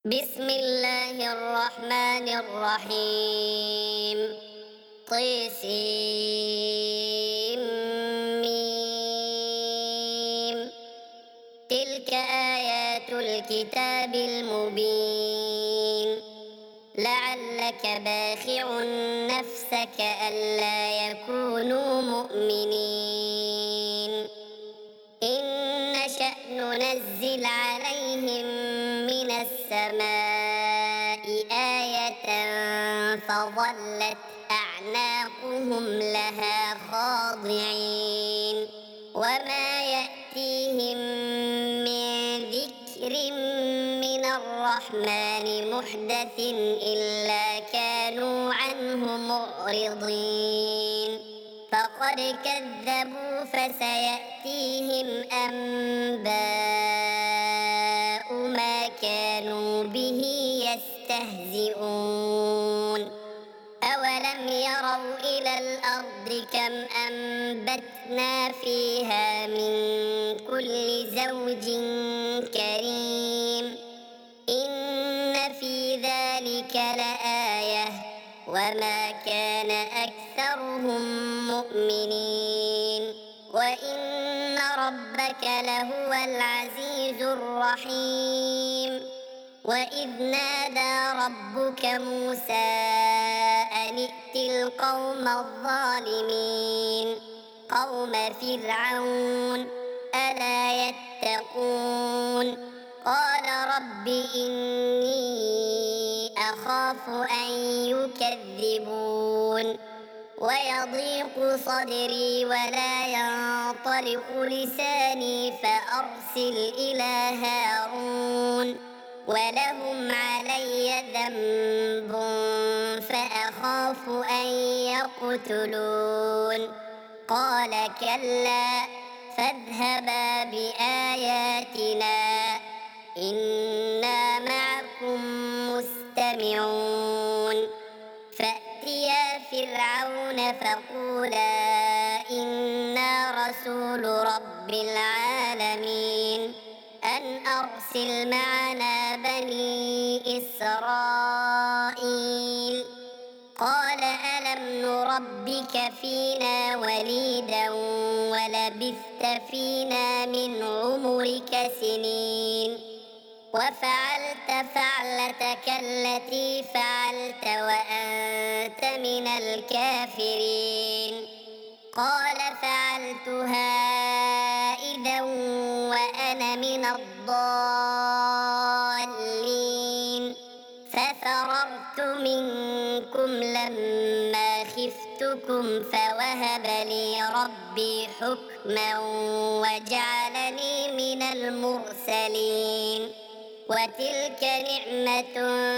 بسم الله الرحمن الرحيم. طسيم. تلك آيات الكتاب المبين. لعلك باخع نفسك ألا يكونوا مؤمنين. إن نشأ ننزل عليهم من السماء آية فظلت أعناقهم لها خاضعين. وما يأتيهم من ذكر من الرحمن محدث إلا كانوا عنه معرضين. فقد كذبوا فسيأتيهم أنباء ما كانوا به يستهزئون. أولم يروا إلى الأرض كم أنبتنا فيها من كل زوج كريم. إن في ذلك لآية وما كان أكثرهم مؤمنين. وإن ربك لهو العزيز الرحيم. وإذ نادى ربك موسى أن ائت القوم الظالمين قوم فرعون ألا يتقون. قال رب إني أخاف أن يكذبون. ويضيق صدري ولا ينطلق لساني فأرسل إلى هارون ولهم علي ذنب فأخاف أن يقتلون. قال كلا فاذهبا بآياتنا إنا معكم مستمعون. فأتيا فرعون فقولا إنا رسول رب العالمين أن أرسل معنا بني إسرائيل. قال ألم نربك فينا وليدا ولبثت فينا من عمرك سنين وفعلت فعلتك التي فعلت وأنت من الكافرين. قال فعلتها إذا وأنا من الضالين. ففررت منكم لما خفتكم فوهب لي ربي حكما وجعلني من المرسلين. وتلك نعمة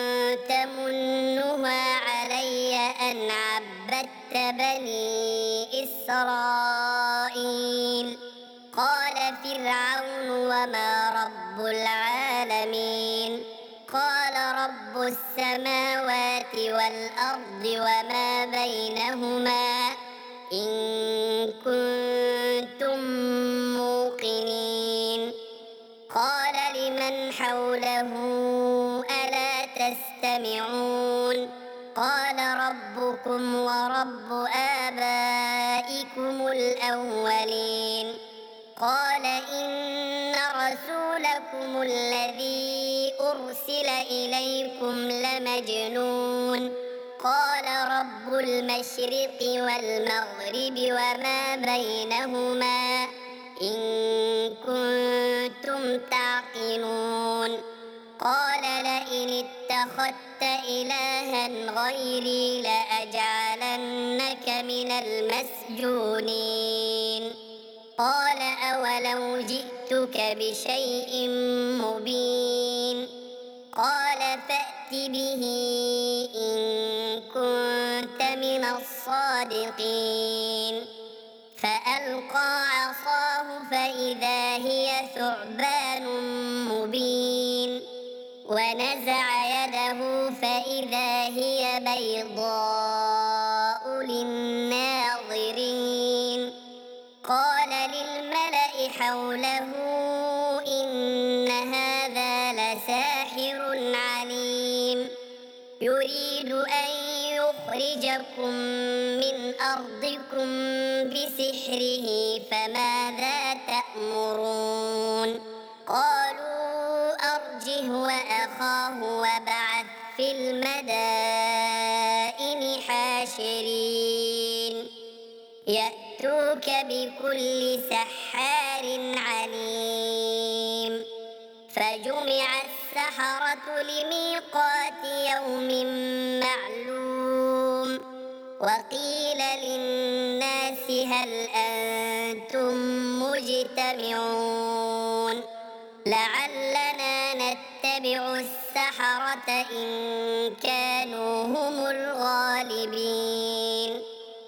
تمنها علي أن عبدت بني إسرائيل. قال فرعون وما رب العالمين. قال رب السماوات والأرض وما بينهما إن كنتم موقنين. قال لمن حوله ألا تستمعون. قال ربكم ورب آبائكم الأولين. قال إن رسولكم الذي أرسل إليكم لمجنون. قال رب المشرق والمغرب وما بينهما إن كنتم تعقلون. قال لئن اتخذت إلها غيري لأجعلنك من المسجونين. قال أولو جئتك بشيء مبين. قال فأت به إن كنت من الصادقين. فألقى عصاه فإذا هي ثعبان مبين. ونزع يده فإذا هي بيضاء للناظرين. قال للملأ حوله إن هذا لساحر عليم. يريد أن يخرجكم من أرضكم بسحره فماذا تأمرون قالوا أرجه وأخاه وابعث في المدائن حاشرين يأتوك بكل سحار عليم فجمع السحرة لميقات يوم معلوم وقيل للناس هل أنتم مجتمعون لعلنا نتبع السحرة إن كانوا هم الغالبين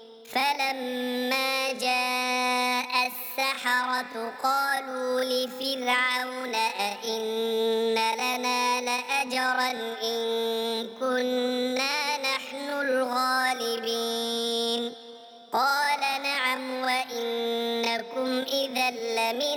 فلما جاء السحرة قالوا لفرعون أئن لنا لأجرا إن كنا نحن الغالبين قال نعم وإنكم إذا لمن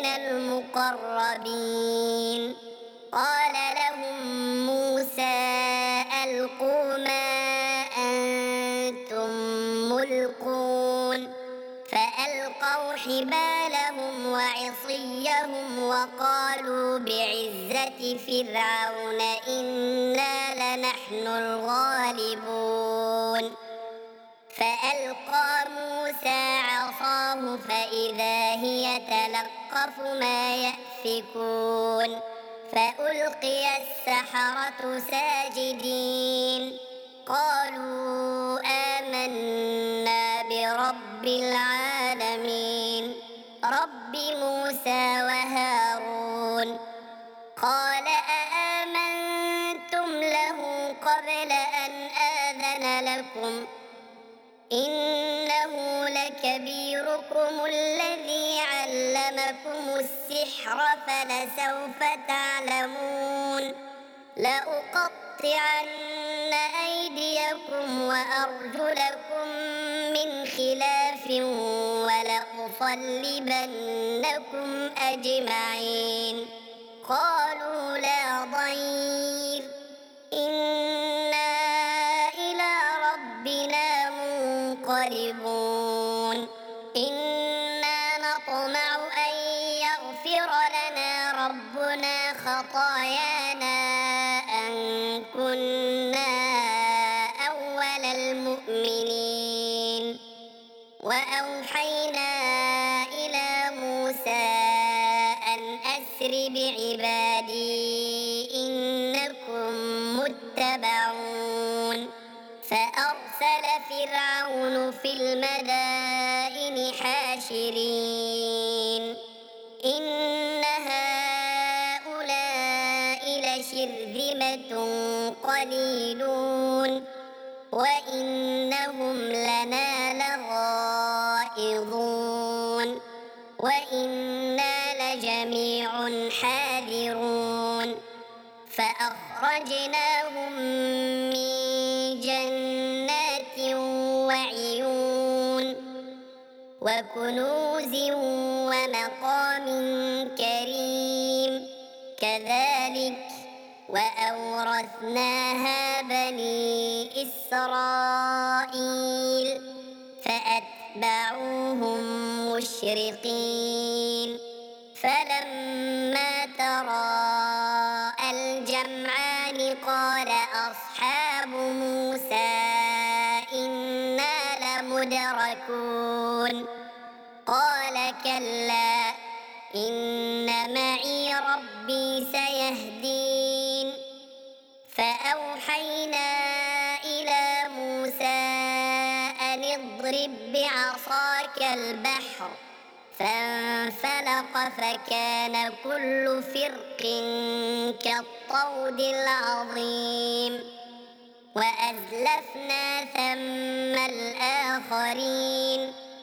المقربين قال لهم موسى ألقوا ما أنتم ملقون فألقوا حبالهم وعصيهم وقالوا بعزة فرعون إنا لنحن الغالبون فألقى موسى عصاه فإذا هي تلقف ما يأفكون فألقي السحرة ساجدين قالوا آمنا برب العالمين رب موسى وهارون قال أآمنتم له قبل أن آذن لكم إنه لكبيركم الذي علمكم السحر فلسوف تعلمون لأقطعن أيديكم وأرجلكم من خلاف ولأصلبنكم أجمعين قالوا لا ضير إنا إلى ربنا منقلبون إنا نطمع أن يغفر لنا ربنا خطايانا أن كنا أول المؤمنين وأوحينا إلى موسى أن أسر بعبادي إنكم متبعون فأرسل فرعون في المدائن حاشرين إن هؤلاء لشرذمة قليلون وإنهم لنا لغائظون وإنا لجميع حاذرون فأخرجناهم من جنات وعيون وكنوز ومقام كريم كذلك وأورثناها بني إسرائيل فأتبعوهم مشرقين فلما تراءى الجمعان قال أصحاب موسى إنا لمدركون قال كلا إن معي ربي سيهدين فأوحينا إلى موسى أن اضرب بعصاك البحر فانفلق فكان كل فرق كالطود العظيم وأزلفنا ثم الآخرين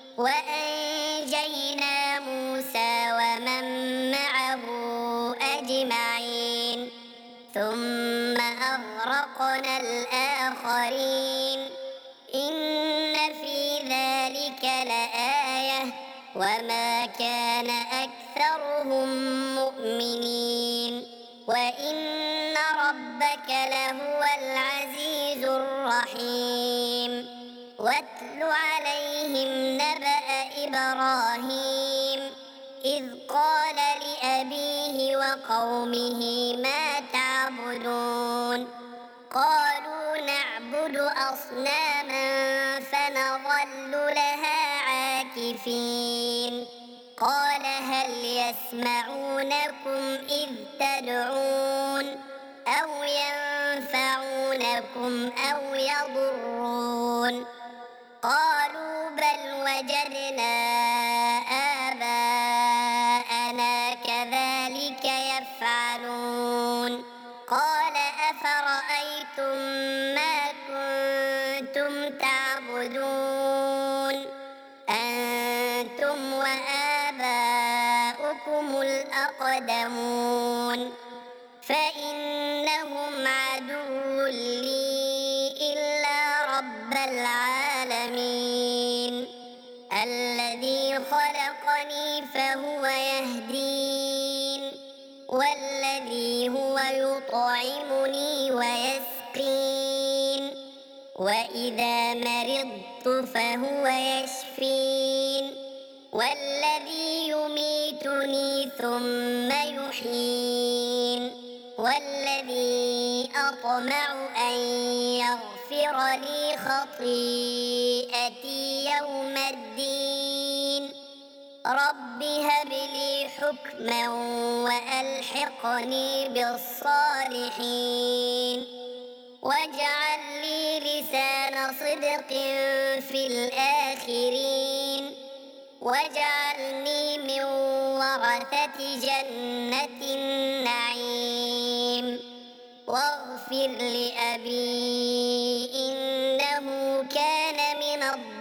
وأنجينا موسى ومن معه أجمعين ثم أغرقنا الآخرين إن في ذلك لآية وما كان أكثرهم مؤمنين وإن ربك ربك لهو العزيز الرحيم واتل عليهم نبأ إبراهيم إذ قال لأبيه وقومه ما تعبدون قالوا نعبد أصناما فنظل لها عاكفين قال هل يسمعونكم إذ تدعون أو ينفعونكم أو يضرون قالوا بل وجدنا آباءنا كذلك يفعلون قال أفرأيتم ما كنتم تعبدون أنتم وآباؤكم الأقدمون فإنهم عدو لي إلا رب العالمين الذي خلقني فهو يهدين والذي هو يطعمني ويسقين وإذا مرضت فهو يشفين والذي يميتني ثم يحيين والذي أطمع أن يغفر لي خطيئتي يوم الدين رب هب لي حكما وألحقني بالصالحين واجعل لي لسان صدق في الآخرين واجعلني من ورثة جنة النعيم واغفر لأبي إنه كان من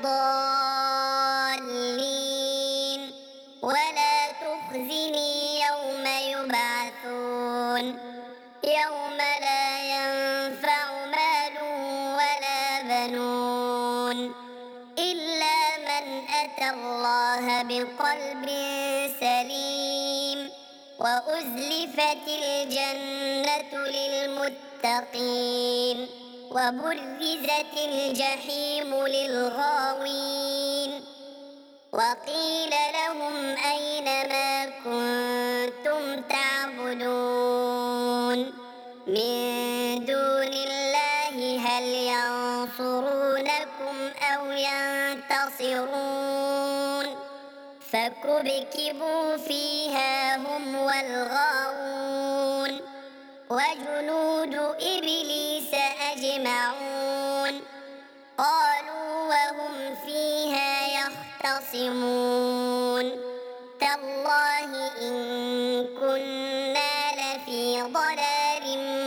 الضالين ولا تخزني يوم يبعثون يوم لا ينفع مال ولا بنون إلا من أتى الله بقلب سليم وأزلفت الجنة للمتقين وبرزت الجحيم للغاوين وقيل لهم أين ما كنتم تعبدون من دون الله هل ينصرونكم أو ينتصرون فكبكبوا فيها هم والغاوون وجنود إبليس أجمعون قالوا وهم فيها يختصمون تالله إن كنا لفي ضلال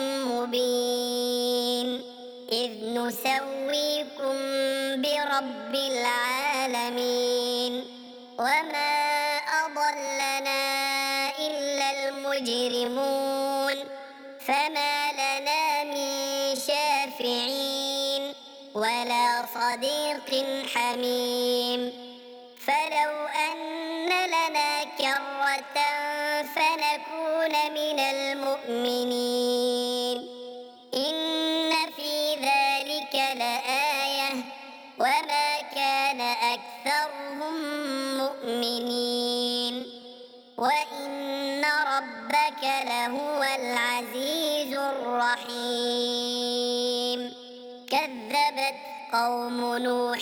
مبين إذ نسويكم برب العالمين وما أضلنا إلا المجرمون فما لنا من شافعين ولا صديق حميم فلو أن لنا كرة فنكون من المؤمنين إن في ذلك لآية وما كان أكثرهم مؤمنين وإن ربك لهو العزيز الرحيم كذبت قوم نوح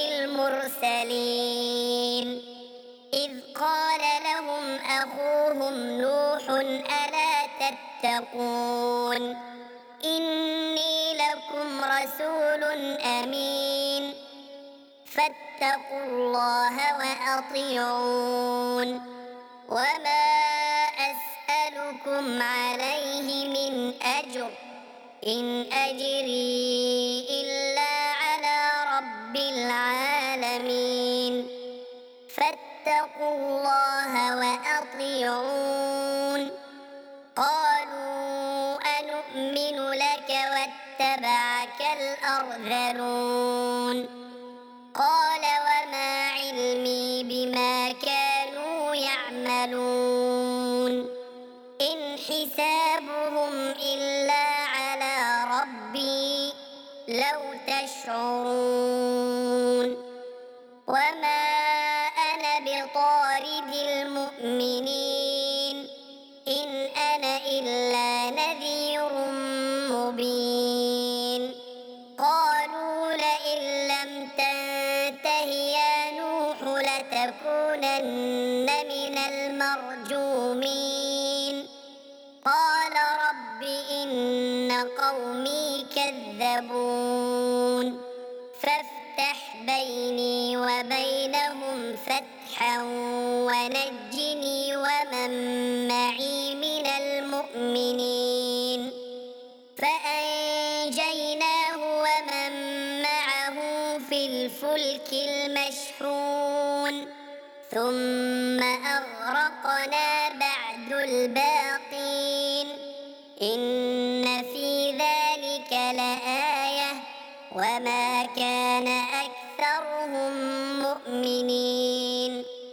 المرسلين إذ قال لهم أخوهم نوح ألا تتقون إني لكم رسول أمين فاتقوا الله وأطيعون وما أسألكم عليه من أجر إن أجري إلا على رب العالمين فاتقوا الله وأطيعون قالوا أنؤمن لك واتبعك الأرذلون قال وما علمي بما كانوا يعملون إن حسابهم إلا على لتكونن من المرجومين قال رب إن قومي كذبون فافتح بيني وبينهم فتحا ونجني ومن معي من المؤمنين فأنجيناه ومن معه في الفلك المشحون ثم أغرقنا بعد الباقين إن في ذلك لآية وما كان أكثرهم مؤمنين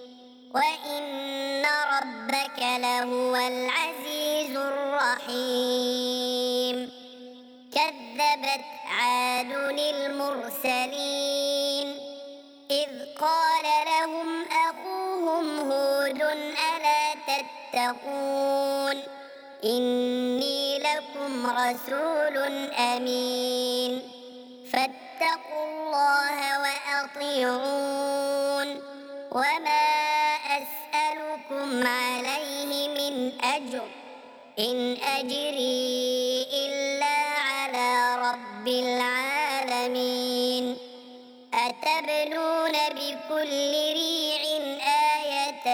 وإن ربك لهو العزيز الرحيم كذبت عاد المرسلين إذ قال لهم أخوهم هود ألا تتقون إني لكم رسول أمين فاتقوا الله وأطيعون وما أسألكم عليه من أجر إن أجري إلا على رب العالمين أتبنون بكل ريع آية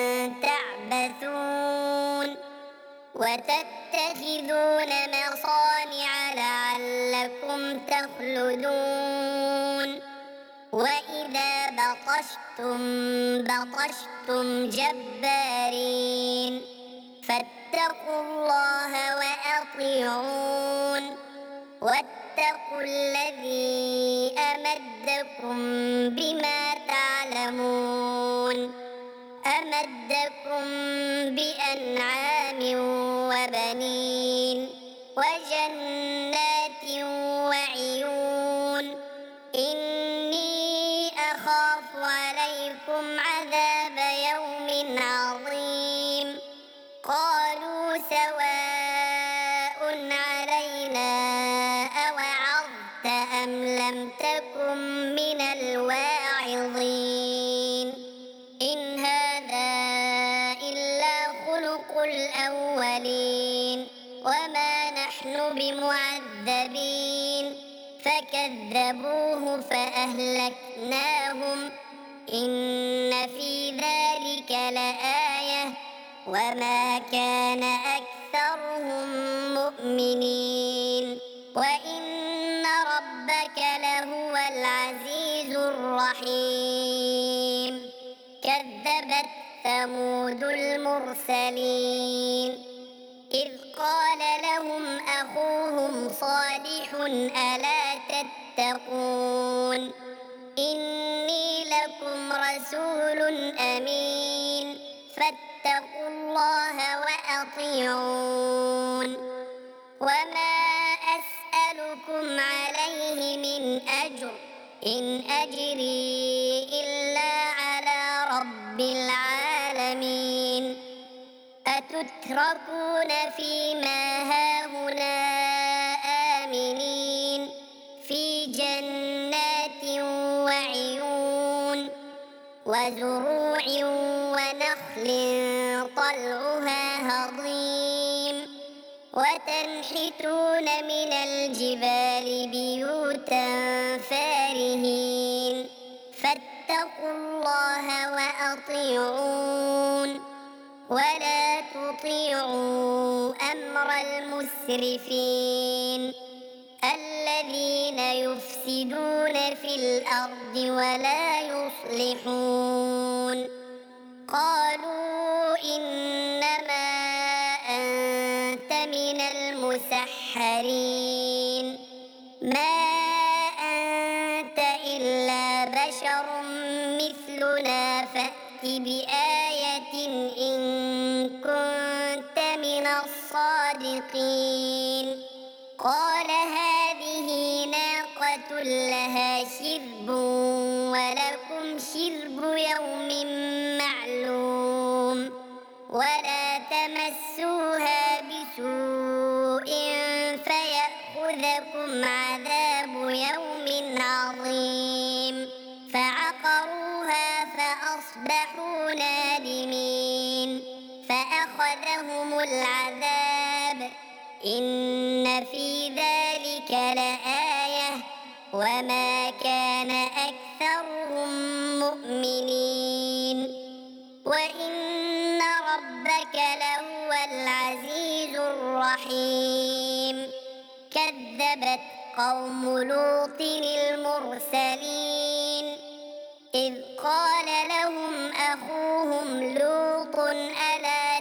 تعبثون وتتخذون مصانع لعلكم تخلدون وإذا بطشتم جبارين فاتقوا الله وأطيعون واتقوا الذي أمدكم بما تعلمون أمدكم بأنعام وبنين وجنات وعيون إني أخاف عليكم عذاب يوم عظيم قالوا سواء علينا أوعظت أم لم تكن من الواعظين إن هذا إلا خلق الأولين وما نحن بمعذبين فكذبوه فأهلكناهم إن في ذلك لآية وما كان أكثرهم مؤمنين وإن ربك لهو العزيز الرحيم كذبت ثمود المرسلين إذ قال لهم أخوهم صالح ألا تتقون إني لكم رسول أمين فاتقوا الله وأطيعون وما أسألكم عليه من أجر إن أجري إلا على رب العالمين أتتركون فيما هاهنا آمنين في جنات وعيون وزروع ونخل طلعها هضيم وتنحتون من الجبال بيوتا فارهين فاتقوا الله وأطيعون ولا تطيعوا أمر المسرفين الذين يفسدون في الأرض ولا يصلحون قالوا إنما أنت من المسحرين ما أنت إلا بشر مثلنا فأت بآية إن كنت من الصادقين قال هذه ناقة لها شرب ولكم شرب يوم معلوم ولا تمسوها بسوء فيأخذكم عذاب يوم عظيم فعقروها فأصبحوا إن في ذلك لآية وما كان أكثرهم مؤمنين وإن ربك لهو العزيز الرحيم كذبت قوم لوط المرسلين إذ قال لهم أخوهم لوط ألا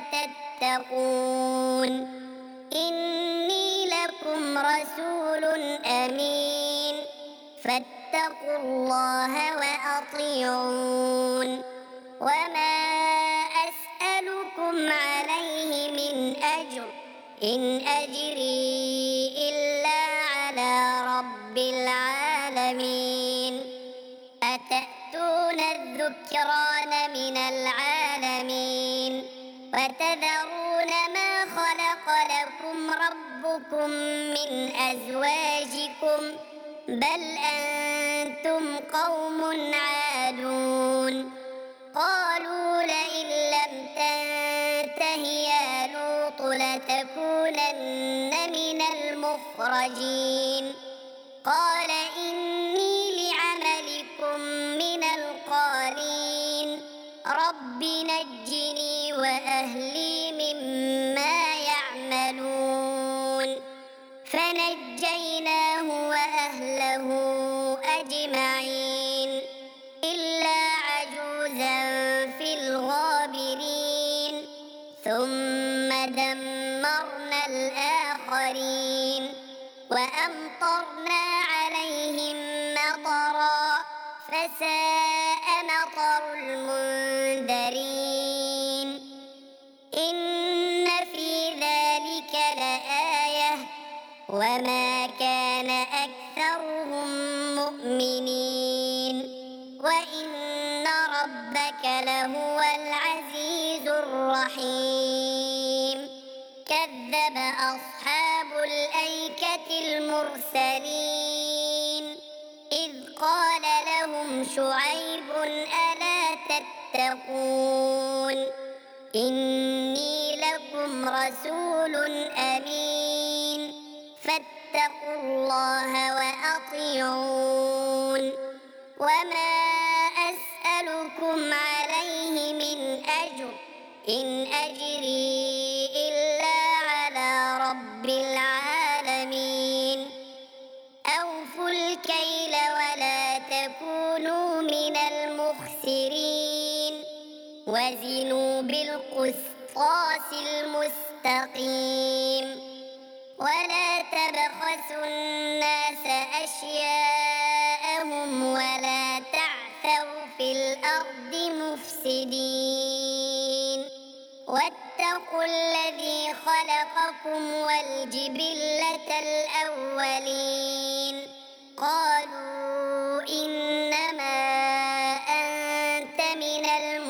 تتقون إني لكم رسول أمين فاتقوا الله وأطيعون وما أسألكم عليه من أجر إن أجري إلا على رب العالمين أتأتون الذكران من العالمين وتذرون ما خلق لكم ربكم من أزواجكم بل أنتم قوم عادون قالوا لئن لم تنته يا لوط لتكونن من المخرجين قال إني لعملكم من القالين رب نجني وأهلي مما يعملون فنجيناه وأهله أجمعين إلا عجوزا في الغابرين ثم دمرنا الآخرين وأمطرنا عليهم مطرا فساء مطر المنذرين إن في ذلك لآية وما كان أكثرهم مؤمنين وإن ربك لهو العزيز الرحيم كذب أصحاب الأيكة المرسلين إذ قال لهم شعيب ألا تتقون إني لكم رسول أمين فاتقوا الله وأطيعون وما أسألكم عليه من أجر إن أجري إلا على رب العالمين أوفوا الكيل ولا تكونوا من المخسرين وزنوا بالقسطاس المستقيم ولا تبخسوا الناس أشياءهم ولا تعثوا في الأرض مفسدين واتقوا الذي خلقكم والجبلة الأولين قالوا إنما أنت من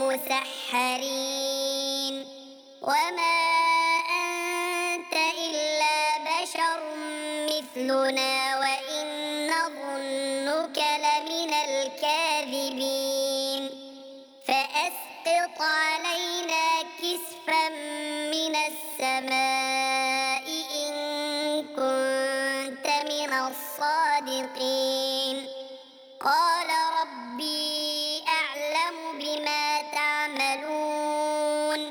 المسحرين وما أنت إلا بشر مثلنا وإن نظنك لمن الكاذبين فأسقط علينا كسفا من السماء إن كنت من الصادقين قال ربي أعلم بما تعملون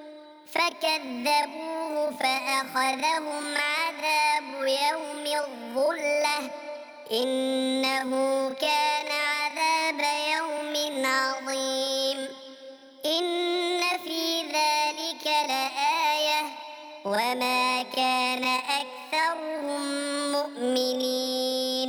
فكذبوه فأخذهم عذاب يوم الظلة إنه كان عذاب يوم عظيم إن في ذلك لآية وما كان أكثرهم مؤمنين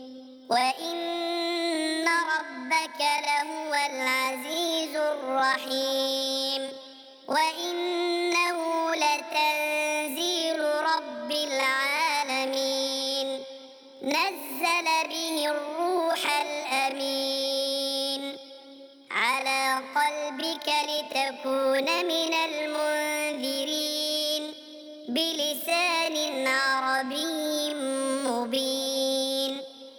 وإن ربك لهو العزيز الرحيم وإنه لتنزيل رب العالمين نزل به الروح الأمين على قلبك لتكون من المنذرين بلسان عربي مبين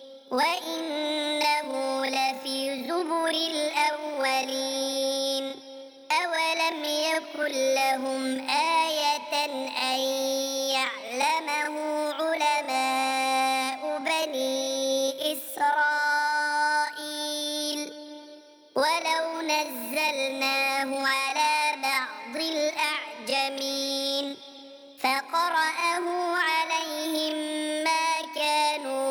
وإنه لفي زبر الأولين أولم يكن لهم آية أن يعلمه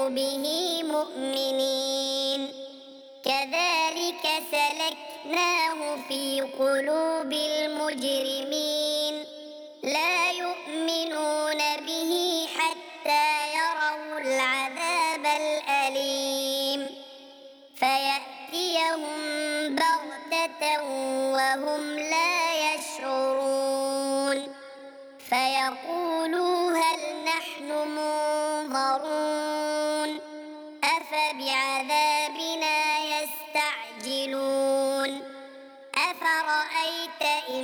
به مؤمنين كذلك سلكناه في قلوب المجرمين لا يؤمنون به حتى يروا العذاب الأليم فيأتيهم بغتة وهم لا يشعرون فيقولوا هل نحن منظرون أفبعذابنا يستعجلون أفرأيت إن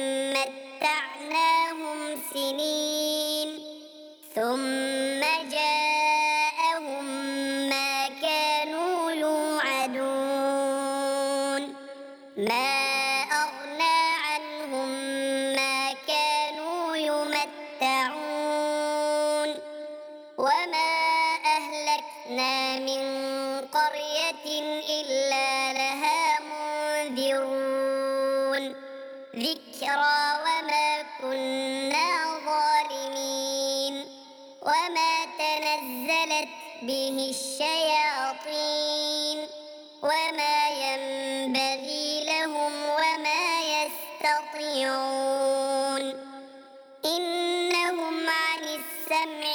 متعناهم سنين ثم جاءهم ما كانوا يوعدون ما أغنى عنهم ما كانوا يمتعون وما أهلكنا من قرية إلا لها منذرون ذكرى وما كنا ظالمين وما تنزلت به الشياطين وما ينبغي لهم وما يستطيعون إنهم عن السمع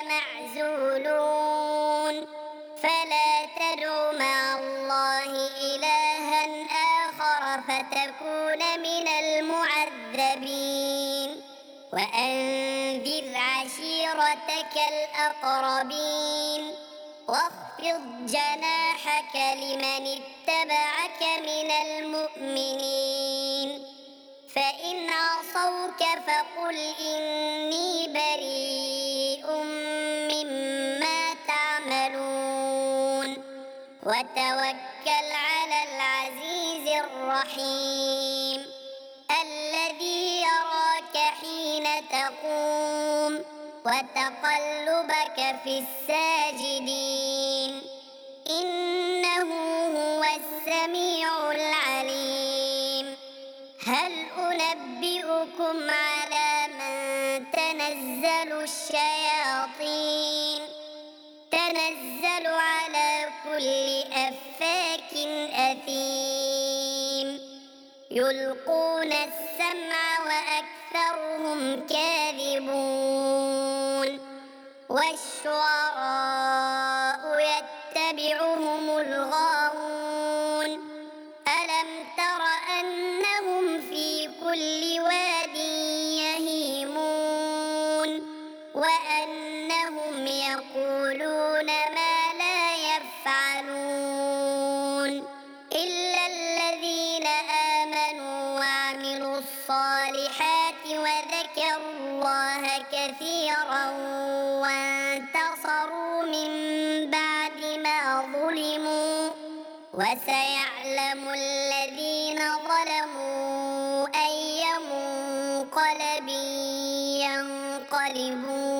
لمعزولون فلا تدع مع الله إلها آخر فتكون من المعذبين وأنذر عشيرتك الأقربين واخفض جناحك لمن اتبعك من المؤمنين فإن عصوك فقل إني بريء مما تعملون وتوكل على العزيز الرحيم الذي يراك حين تقوم وتقلبك في الساجدين إنه هو السميع العليم هل أنبئكم على من تنزل الشياطين تنزل على كل أفاك أثيم يلقون السمع وأكثرهم كاذبون والشعراء يتبعهم الغاوون ألم تر أنهم في كل واد يهيمون وأنهم يقولون ما لا يفعلون إلا الذين آمنوا وعملوا الصالحات وذكروا الله كثيرا وانتصروا من بعد ما ظلموا وسيعلم الذين ظلموا أي منقلب ينقلبون